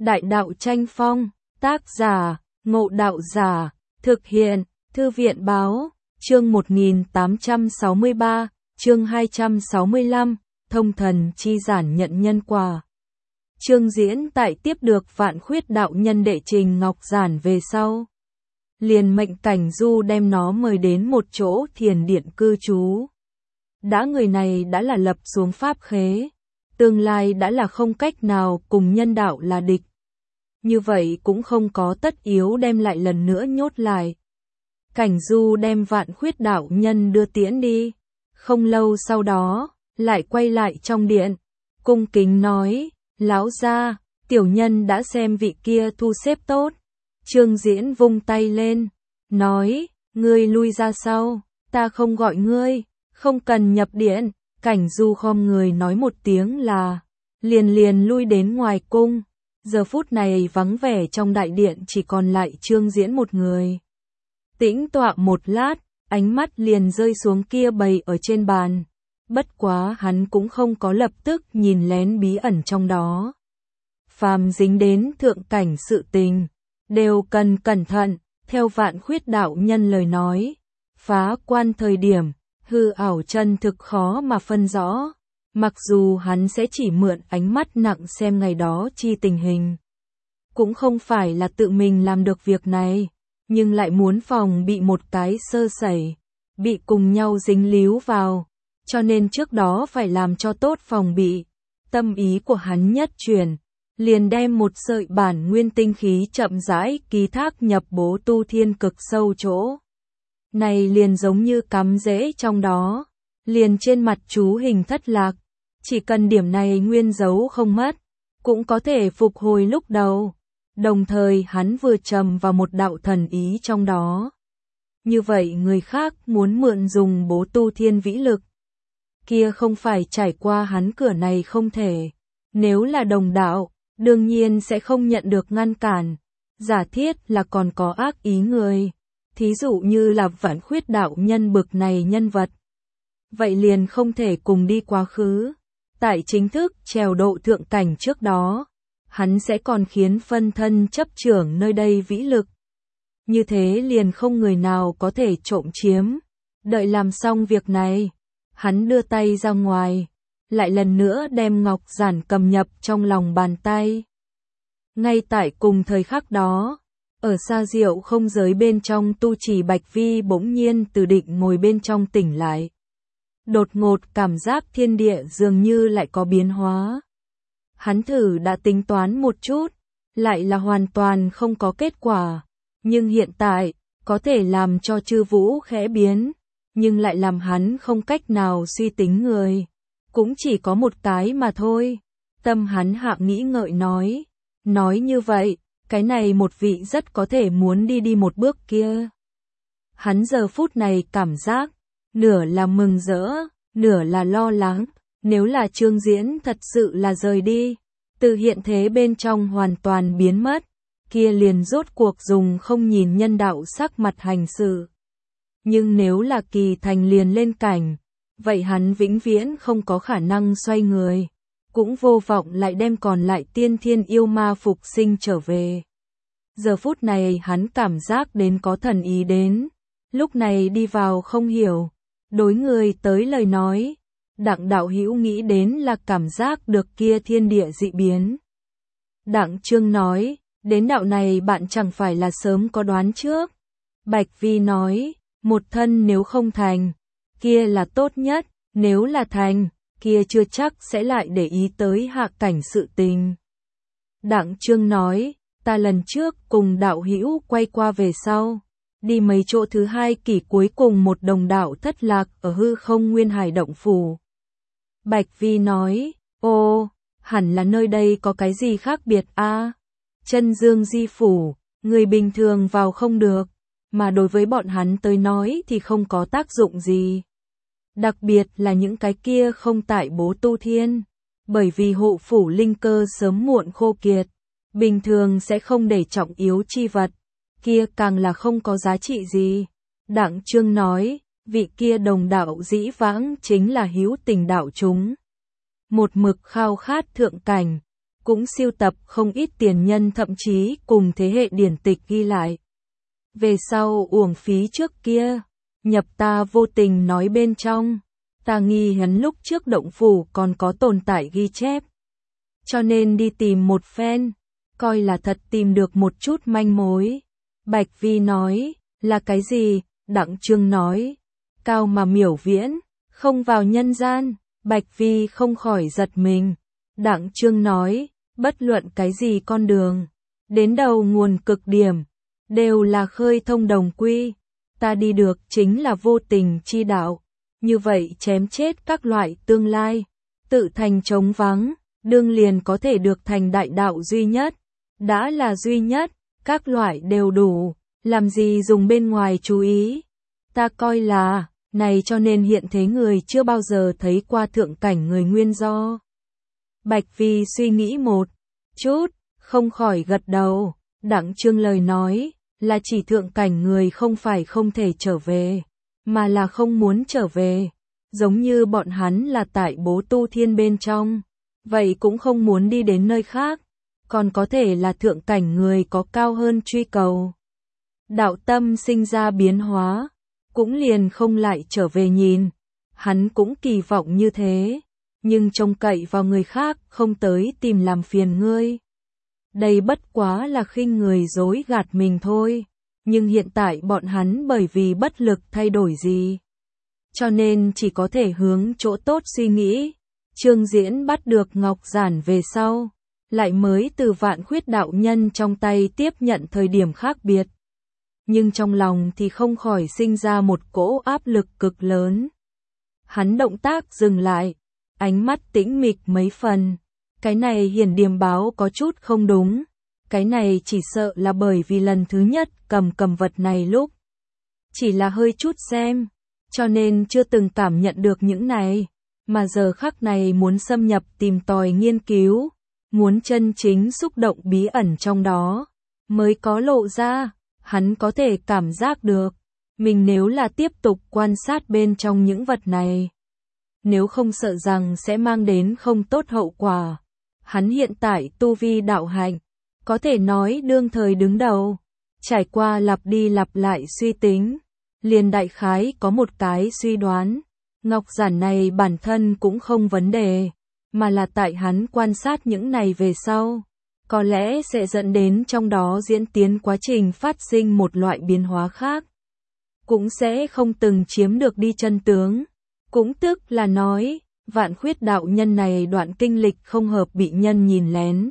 Đại đạo tranh phong, tác giả, Ngộ Đạo Giả, thực hiện, Thư viện báo, chương 1863, chương 265, thông thần chi giản nhận nhân quả. Chương diễn tại tiếp được Vạn Khuyết đạo nhân đệ Trình Ngọc Giản về sau. Liền mệnh Cảnh Du đem nó mời đến một chỗ thiền điện cư trú. Đã người này đã là lập xuống pháp khế, tương lai đã là không cách nào cùng nhân đạo là địch. Như vậy cũng không có tất yếu đem lại lần nữa nhốt lại. Cảnh Du đem Vạn Khuyết đạo nhân đưa tiễn đi. Không lâu sau đó, lại quay lại trong điện, cung kính nói, lão gia, tiểu nhân đã xem vị kia thu xếp tốt. Trương Diễn vung tay lên, nói, ngươi lui ra sau, ta không gọi ngươi, không cần nhập điện. Cảnh Du khom người nói một tiếng là, liền lui đến ngoài cung. Giờ phút này vắng vẻ trong đại điện chỉ còn lại Trương Diễn một người. Tĩnh tọa một lát, ánh mắt liền rơi xuống kia bày ở trên bàn. Bất quá hắn cũng không có lập tức nhìn lén bí ẩn trong đó. Phàm dính đến thượng cảnh sự tình, đều cần cẩn thận, theo Vạn Khuyết đạo nhân lời nói. Phá quan thời điểm, hư ảo chân thực khó mà phân rõ. Mặc dù hắn sẽ chỉ mượn ánh mắt nặng xem ngày đó chi tình hình. Cũng không phải là tự mình làm được việc này, nhưng lại muốn phòng bị một cái sơ sẩy, bị cùng nhau dính líu vào, cho nên trước đó phải làm cho tốt phòng bị. Tâm ý của hắn nhất chuyển, liền đem một sợi bản nguyên tinh khí chậm rãi ký thác nhập Bố Tu Thiên cực sâu chỗ. Này liền giống như cắm rễ trong đó, liền trên mặt chú hình thất lạc. Chỉ cần điểm này nguyên dấu không mất, cũng có thể phục hồi lúc đầu. Đồng thời hắn vừa trầm vào một đạo thần ý trong đó. Như vậy người khác muốn mượn dùng Bố Tu Thiên vĩ lực, kia không phải trải qua hắn cửa này không thể. Nếu là đồng đạo, đương nhiên sẽ không nhận được ngăn cản. Giả thiết là còn có ác ý người, thí dụ như là Vạn Khuyết đạo nhân bực này nhân vật, vậy liền không thể cùng đi quá khứ. Tại chính thức trèo độ thượng cảnh trước đó, hắn sẽ còn khiến phân thân chấp trưởng nơi đây vĩ lực. Như thế liền không người nào có thể trộm chiếm. Đợi làm xong việc này, hắn đưa tay ra ngoài, lại lần nữa đem Ngọc Giản cầm nhập trong lòng bàn tay. Ngay tại cùng thời khắc đó, ở xa diệu không giới bên trong tu trì Bạch Vi bỗng nhiên từ định ngồi bên trong tỉnh lại. Đột ngột cảm giác thiên địa dường như lại có biến hóa. Hắn thử đã tính toán một chút, lại là hoàn toàn không có kết quả. Nhưng hiện tại, có thể làm cho chư vũ khẽ biến, nhưng lại làm hắn không cách nào suy tính người. Cũng chỉ có một cái mà thôi. Tâm hắn hạ nghĩ ngợi nói như vậy, cái này một vị rất có thể muốn đi một bước kia. Hắn giờ phút này cảm giác, nửa là mừng rỡ, nửa là lo lắng. Nếu là Trương Diễn thật sự là rời đi, từ hiện thế bên trong hoàn toàn biến mất, kia liền rốt cuộc dùng không nhìn nhân đạo sắc mặt hành sự. Nhưng nếu là Kỳ Thành liền lên cảnh, vậy hắn vĩnh viễn không có khả năng xoay người, cũng vô vọng lại đem còn lại tiên thiên yêu ma phục sinh trở về. Giờ phút này hắn cảm giác đến có thần ý đến, lúc này đi vào không hiểu. Đối người tới lời nói, Đặng đạo hữu nghĩ đến là cảm giác được kia thiên địa dị biến. Đặng Trương nói, đến đạo này bạn chẳng phải là sớm có đoán trước. Bạch Vi nói, một thân nếu không thành, kia là tốt nhất, nếu là thành, kia chưa chắc sẽ lại để ý tới hạ cảnh sự tình. Đặng Trương nói, ta lần trước cùng đạo hữu quay qua về sau, đi mấy chỗ thứ hai kỷ cuối cùng một đồng đạo thất lạc ở hư không Nguyên Hải động phủ. Bạch Vi nói, ô, hẳn là nơi đây có cái gì khác biệt a? Chân Dương Di phủ, người bình thường vào không được, mà đối với bọn hắn tới nói thì không có tác dụng gì. Đặc biệt là những cái kia không tại Bố Tu Thiên, bởi vì hộ phủ linh cơ sớm muộn khô kiệt, bình thường sẽ không để trọng yếu chi vật, kia càng là không có giá trị gì. Đặng Trương nói, vị kia đồng đạo dĩ vãng chính là hữu tình đạo chúng. Một mực khao khát thượng cảnh, cũng sưu tập không ít tiền nhân thậm chí cùng thế hệ điển tịch ghi lại. Về sau uổng phí trước kia, nhập ta vô tình nói bên trong, ta nghi hắn lúc trước động phủ còn có tồn tại ghi chép. Cho nên đi tìm một phen, coi là thật tìm được một chút manh mối. Bạch Vi nói, là cái gì? Đặng Trương nói, cao mà miểu viễn, không vào nhân gian. Bạch Vi không khỏi giật mình. Đặng Trương nói, bất luận cái gì con đường, đến đầu nguồn cực điểm, đều là khơi thông đồng quy. Ta đi được chính là vô tình chi đạo, như vậy chém chết các loại tương lai, tự thành trống vắng, đương liền có thể được thành đại đạo duy nhất. Đã là duy nhất, các loại đều đủ, làm gì dùng bên ngoài chú ý. Ta coi là, này cho nên hiện thế người chưa bao giờ thấy qua thượng cảnh người nguyên do. Bạch Vi suy nghĩ một chút, không khỏi gật đầu. Đặng Trương lời nói, là chỉ thượng cảnh người không phải không thể trở về, mà là không muốn trở về. Giống như bọn hắn là tại Bố Tu Thiên bên trong, vậy cũng không muốn đi đến nơi khác. Còn có thể là thượng cảnh người có cao hơn truy cầu. Đạo tâm sinh ra biến hóa, cũng liền không lại trở về nhìn. Hắn cũng kỳ vọng như thế, nhưng trông cậy vào người khác không tới tìm làm phiền ngươi. Đây bất quá là khinh người dối gạt mình thôi, nhưng hiện tại bọn hắn bởi vì bất lực thay đổi gì. Cho nên chỉ có thể hướng chỗ tốt suy nghĩ. Trương Diễn bắt được ngọc giản về sau, lại mới từ Vạn Khuyết đạo nhân trong tay tiếp nhận thời điểm khác biệt. Nhưng trong lòng thì không khỏi sinh ra một cỗ áp lực cực lớn. Hắn động tác dừng lại, ánh mắt tĩnh mịch mấy phần. Cái này hiển điềm báo có chút không đúng. Cái này chỉ sợ là bởi vì lần thứ nhất cầm vật này lúc chỉ là hơi chút xem, cho nên chưa từng cảm nhận được những này. Mà giờ khắc này muốn xâm nhập tìm tòi nghiên cứu, muốn chân chính xúc động bí ẩn trong đó, mới có lộ ra. Hắn có thể cảm giác được, mình nếu là tiếp tục quan sát bên trong những vật này, nếu không sợ rằng sẽ mang đến không tốt hậu quả. Hắn hiện tại tu vi đạo hạnh, có thể nói đương thời đứng đầu, trải qua lặp đi lặp lại suy tính, liền đại khái có một cái suy đoán, ngọc giản này bản thân cũng không vấn đề, mà là tại hắn quan sát những này về sau, có lẽ sẽ dẫn đến trong đó diễn tiến quá trình phát sinh một loại biến hóa khác, cũng sẽ không từng chiếm được đi chân tướng, cũng tức là nói, Vạn Khuyết đạo nhân này đoạn kinh lịch không hợp bị nhân nhìn lén.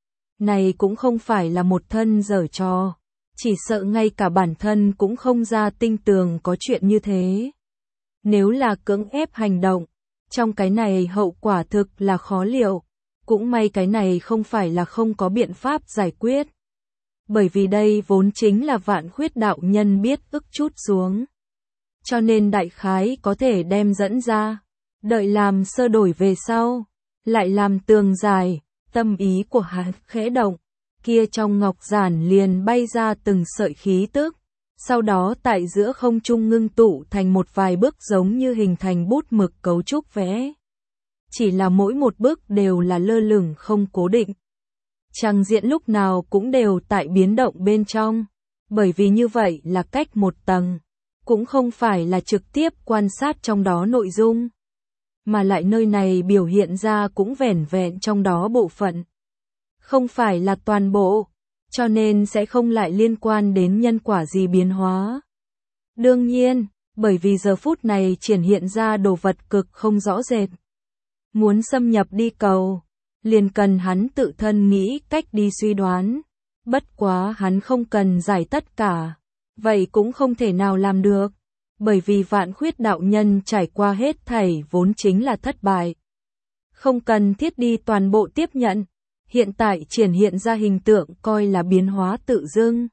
Này cũng không phải là một thân giở trò, chỉ sợ ngay cả bản thân cũng không ra tinh tường có chuyện như thế. Nếu là cưỡng ép hành động, trong cái này hậu quả thực là khó liệu, cũng may cái này không phải là không có biện pháp giải quyết. Bởi vì đây vốn chính là Vạn Khuyết đạo nhân biết ức chút xuống. Cho nên đại khái có thể đem dẫn ra, đợi làm sơ đổi về sau, lại làm tường dài, tâm ý của hắn khẽ động, kia trong ngọc giản liền bay ra từng sợi khí tức, sau đó tại giữa không trung ngưng tụ thành một vài bước giống như hình thành bút mực cấu trúc vẽ. Chỉ là mỗi một bước đều là lơ lửng không cố định. Trang diện lúc nào cũng đều tại biến động bên trong, bởi vì như vậy là cách một tầng, cũng không phải là trực tiếp quan sát trong đó nội dung, mà lại nơi này biểu hiện ra cũng vẻn vẹn trong đó bộ phận, không phải là toàn bộ, cho nên sẽ không lại liên quan đến nhân quả gì biến hóa. Đương nhiên, bởi vì giờ phút này triển hiện ra đồ vật cực không rõ rệt. Muốn xâm nhập đi cầu, liền cần hắn tự thân nghĩ cách đi suy đoán. Bất quá hắn không cần giải tất cả, vậy cũng không thể nào làm được. Bởi vì Vạn Khuyết đạo nhân trải qua hết thảy vốn chính là thất bại. Không cần thiết đi toàn bộ tiếp nhận, hiện tại triển hiện ra hình tượng coi là biến hóa tự dưng.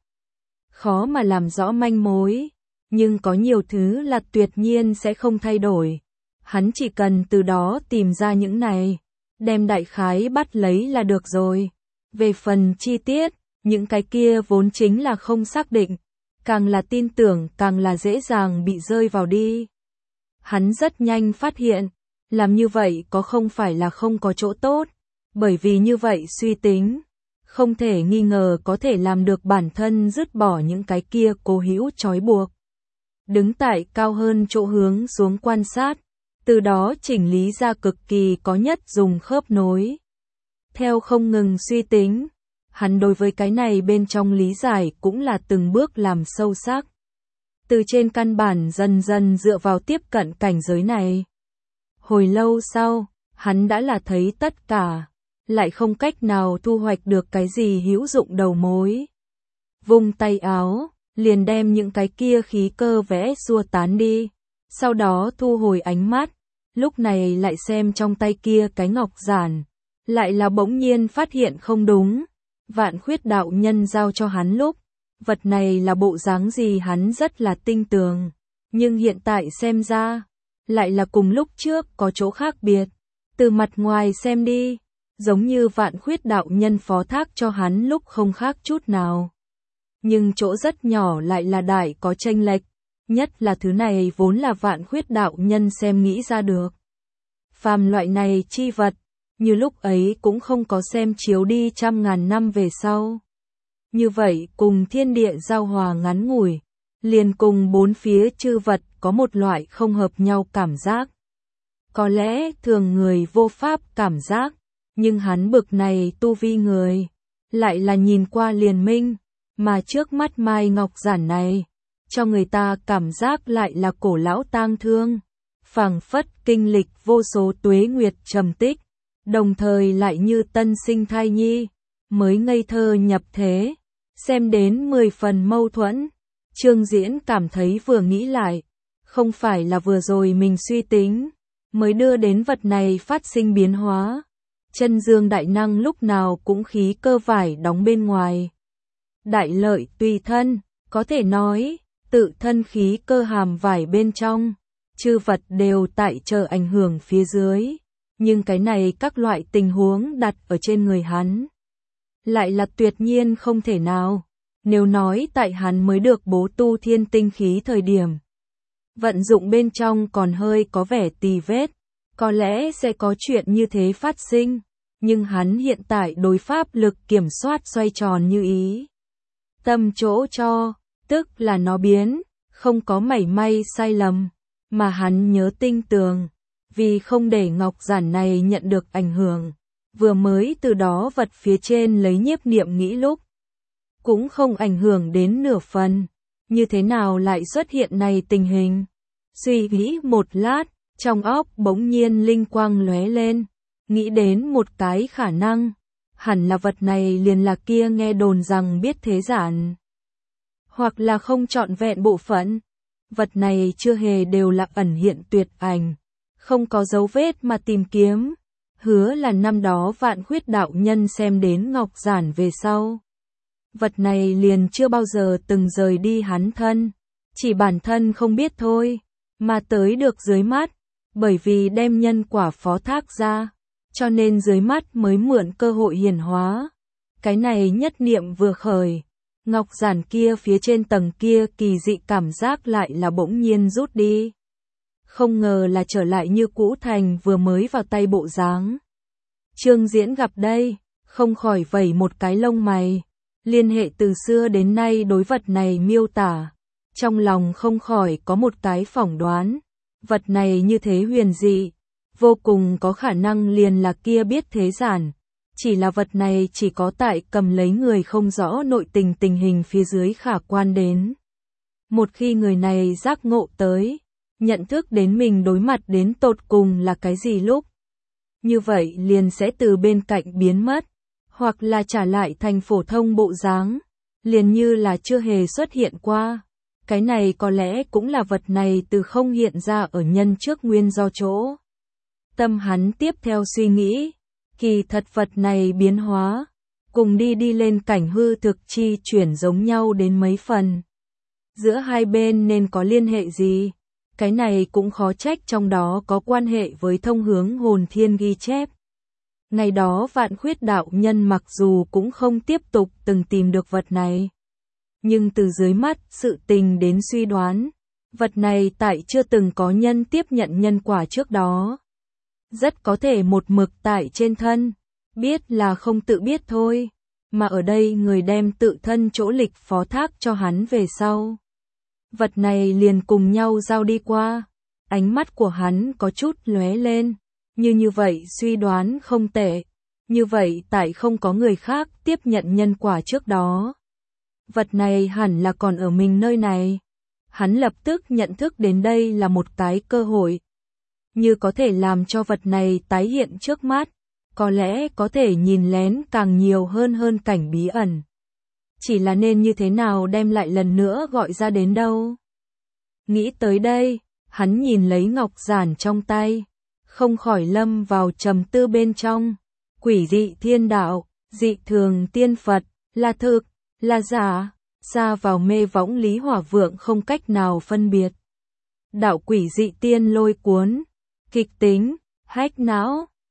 Khó mà làm rõ manh mối, nhưng có nhiều thứ là tuyệt nhiên sẽ không thay đổi. Hắn chỉ cần từ đó tìm ra những này, đem đại khái bắt lấy là được rồi. Về phần chi tiết, những cái kia vốn chính là không xác định. Càng là tin tưởng càng là dễ dàng bị rơi vào đi. Hắn rất nhanh phát hiện, làm như vậy có không phải là không có chỗ tốt, Bởi vì như vậy suy tính, không thể nghi ngờ có thể làm được bản thân dứt bỏ những cái kia cố hữu trói buộc. Đứng tại cao hơn chỗ hướng xuống quan sát, từ đó chỉnh lý ra cực kỳ có nhất dùng khớp nối. Theo không ngừng suy tính, hắn đối với cái này bên trong lý giải cũng là từng bước làm sâu sắc. Từ trên căn bản dần dần dựa vào tiếp cận cảnh giới này. Hồi lâu sau, hắn đã là thấy tất cả, lại không cách nào thu hoạch được cái gì hữu dụng đầu mối. Vung tay áo, liền đem những cái kia khí cơ vẽ xua tán đi, sau đó thu hồi ánh mắt, lúc này lại xem trong tay kia cái ngọc giản, lại là bỗng nhiên phát hiện không đúng. Vạn Khuyết đạo nhân giao cho hắn lúc, vật này là bộ dáng gì hắn rất là tinh tường, nhưng hiện tại xem ra, lại là cùng lúc trước có chỗ khác biệt. Từ mặt ngoài xem đi, giống như Vạn Khuyết đạo nhân phó thác cho hắn lúc không khác chút nào. Nhưng chỗ rất nhỏ lại là đại có chênh lệch, nhất là thứ này vốn là Vạn Khuyết đạo nhân xem nghĩ ra được. Phàm loại này chi vật, như lúc ấy cũng không có xem chiếu đi trăm ngàn năm về sau. Như vậy cùng thiên địa giao hòa ngắn ngủi, liền cùng bốn phía chư vật có một loại không hợp nhau cảm giác. Có lẽ thường người vô pháp cảm giác, nhưng hắn bực này tu vi người, lại là nhìn qua liền minh, mà trước mắt Mai Ngọc giản này, cho người ta cảm giác lại là cổ lão tang thương, phảng phất kinh lịch vô số tuế nguyệt trầm tích, đồng thời lại như tân sinh thai nhi, mới ngây thơ nhập thế, xem đến 10 phần mâu thuẫn. Trương Diễn cảm thấy vừa nghĩ lại, không phải là vừa rồi mình suy tính, mới đưa đến vật này phát sinh biến hóa. Chân dương đại năng lúc nào cũng khí cơ vải đóng bên ngoài. Đại lợi tùy thân, có thể nói, tự thân khí cơ hàm vải bên trong, chư vật đều tại chờ ảnh hưởng phía dưới. Nhưng cái này các loại tình huống đặt ở trên người hắn, lại là tuyệt nhiên không thể nào. Nếu nói tại hắn mới được bố tu thiên tinh khí thời điểm, vận dụng bên trong còn hơi có vẻ tì vết, có lẽ sẽ có chuyện như thế phát sinh, nhưng hắn hiện tại đối pháp lực kiểm soát xoay tròn như ý. Tâm chỗ cho, tức là nó biến, không có mảy may sai lầm, mà hắn nhớ tinh tường, vì không để ngọc giản này nhận được ảnh hưởng, vừa mới từ đó vật phía trên lấy nhiếp niệm nghĩ lúc, cũng không ảnh hưởng đến nửa phần, như thế nào lại xuất hiện này tình hình. Suy nghĩ một lát, trong óc bỗng nhiên linh quang lóe lên, nghĩ đến một cái khả năng, hẳn là vật này liền là kia nghe đồn rằng biết thế giản, hoặc là không trọn vẹn bộ phận. Vật này chưa hề đều là ẩn hiện tuyệt ảnh, không có dấu vết mà tìm kiếm, hứa là năm đó Vạn Khuyết đạo nhân xem đến ngọc giản về sau. Vật này liền chưa bao giờ từng rời đi hắn thân, chỉ bản thân không biết thôi, mà tới được dưới mắt, bởi vì đem nhân quả phó thác ra, cho nên dưới mắt mới mượn cơ hội hiển hóa. Cái này nhất niệm vừa khởi, ngọc giản kia phía trên tầng kia kỳ dị cảm giác lại là bỗng nhiên rút đi. Không ngờ là trở lại như cũ thành vừa mới vào tay bộ dáng. Trương Diễn gặp đây, không khỏi vẩy một cái lông mày. Liên hệ từ xưa đến nay đối vật này miêu tả, trong lòng không khỏi có một cái phỏng đoán, vật này như thế huyền dị, vô cùng có khả năng liền là kia biết thế giản, chỉ là vật này chỉ có tại cầm lấy người không rõ nội tình tình hình phía dưới khả quan đến. Một khi người này giác ngộ tới, nhận thức đến mình đối mặt đến tột cùng là cái gì lúc, như vậy liền sẽ từ bên cạnh biến mất, hoặc là trả lại thành phổ thông bộ dáng, liền như là chưa hề xuất hiện qua. Cái này có lẽ cũng là vật này từ không hiện ra ở nhân trước nguyên do chỗ. Tâm hắn tiếp theo suy nghĩ, kỳ thật vật này biến hóa, cùng đi lên cảnh hư thực chi chuyển giống nhau đến mấy phần. Giữa hai bên nên có liên hệ gì? Cái này cũng khó trách trong đó có quan hệ với thông hướng hồn thiên ghi chép. Ngày đó Vạn Khuyết đạo nhân mặc dù cũng không tiếp tục từng tìm được vật này, nhưng từ dưới mắt sự tình đến suy đoán, vật này tại chưa từng có nhân tiếp nhận nhân quả trước đó, rất có thể một mực tại trên thân, biết là không tự biết thôi, mà ở đây người đem tự thân chỗ lịch phó thác cho hắn về sau. Vật này liền cùng nhau giao đi qua, ánh mắt của hắn có chút lóe lên, như vậy suy đoán không tệ, như vậy tại không có người khác tiếp nhận nhân quả trước đó. Vật này hẳn là còn ở mình nơi này. Hắn lập tức nhận thức đến đây là một cái cơ hội. Như có thể làm cho vật này tái hiện trước mắt, có lẽ có thể nhìn lén càng nhiều hơn cảnh bí ẩn. Chỉ là nên như thế nào đem lại lần nữa gọi ra đến đâu. Nghĩ tới đây, hắn nhìn lấy ngọc giản trong tay, không khỏi lâm vào trầm tư bên trong. Quỷ dị thiên đạo, dị thường tiên Phật, là thực, là giả, xa vào mê võng Lý Hỏa Vượng không cách nào phân biệt. Đạo quỷ dị tiên lôi cuốn, kịch tính, hách não,